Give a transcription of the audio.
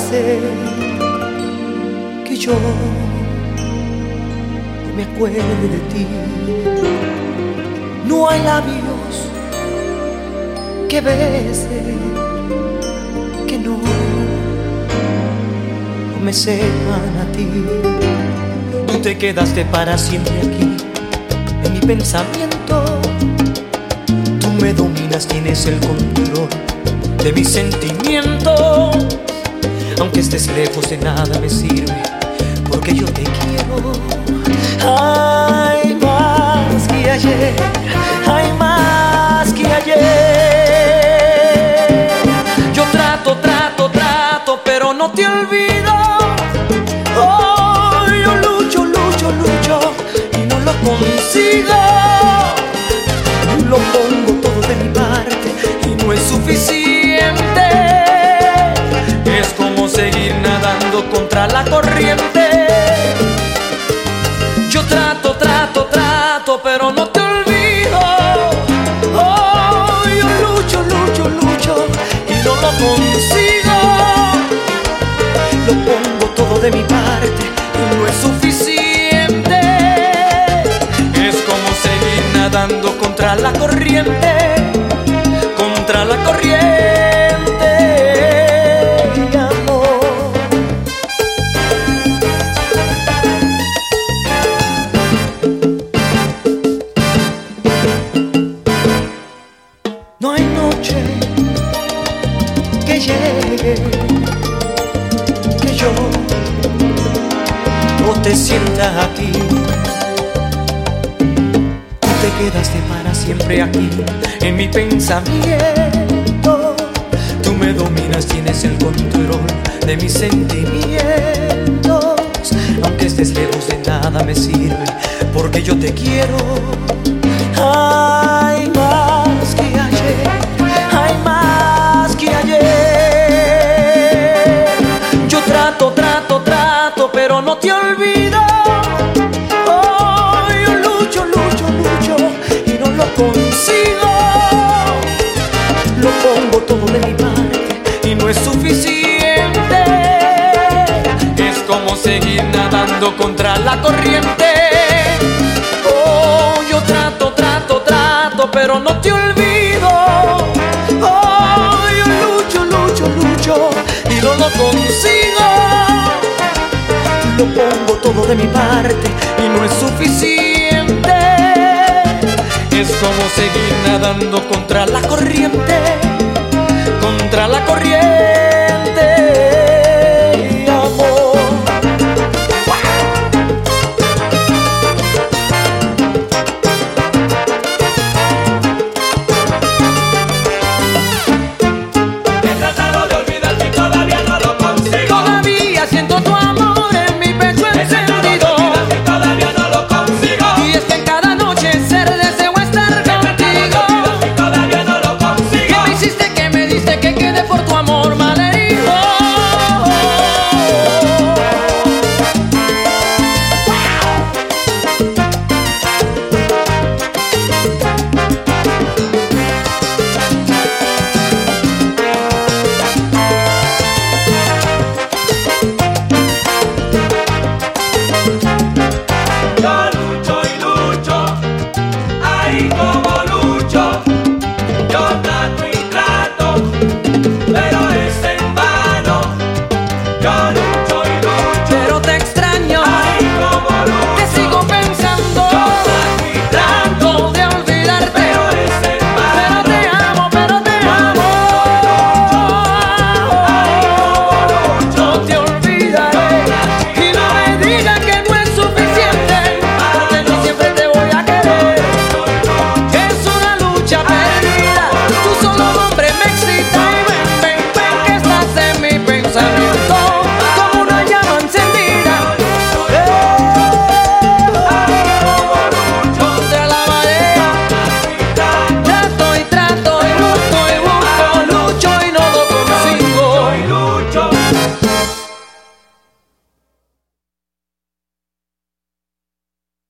hace que yo no me acuerde de ti. No hay labios que besen, que no me sepan a ti. Tú te quedaste para siempre aquí, en mi pensamiento. Tú me dominas, tienes el control de mis sentimientos. Aunque estés lejos, de nada me sirve, porque yo te quiero. Hay más que ayer, hay más que ayer. Yo trato, pero no te olvido. Oh, yo lucho y no lo consigo. Lo pongo todo de mi parte y no es suficiente. Es como seguir nadando contra la corriente. Yo trato, pero no te olvido. Oh, yo lucho y no lo consigo. Lo pongo todo de mi parte y no es suficiente. Es como seguir nadando contra la corriente, contra la corriente, amor. No hay noche que llegue que yo no te sienta aquí. Tú te quedaste para siempre aquí, en mi pensamiento. Tú me dominas, tienes el control de mis sentimientos. Aunque estés lejos, de nada me sirve, porque yo te quiero. Hay más que ayer, hay más que ayer. Yo trato, pero no te olvido. Oh, yo lucho y no lo consigo. Lo pongo todo de mi parte y no es suficiente. Es como seguir nadando contra la corriente. Oh, yo trato, pero no te olvido. Oh, yo lucho y no lo consigo. Lo pongo todo de mi parte y no es suficiente. Es como seguir nadando contra la corriente, contra la corriente.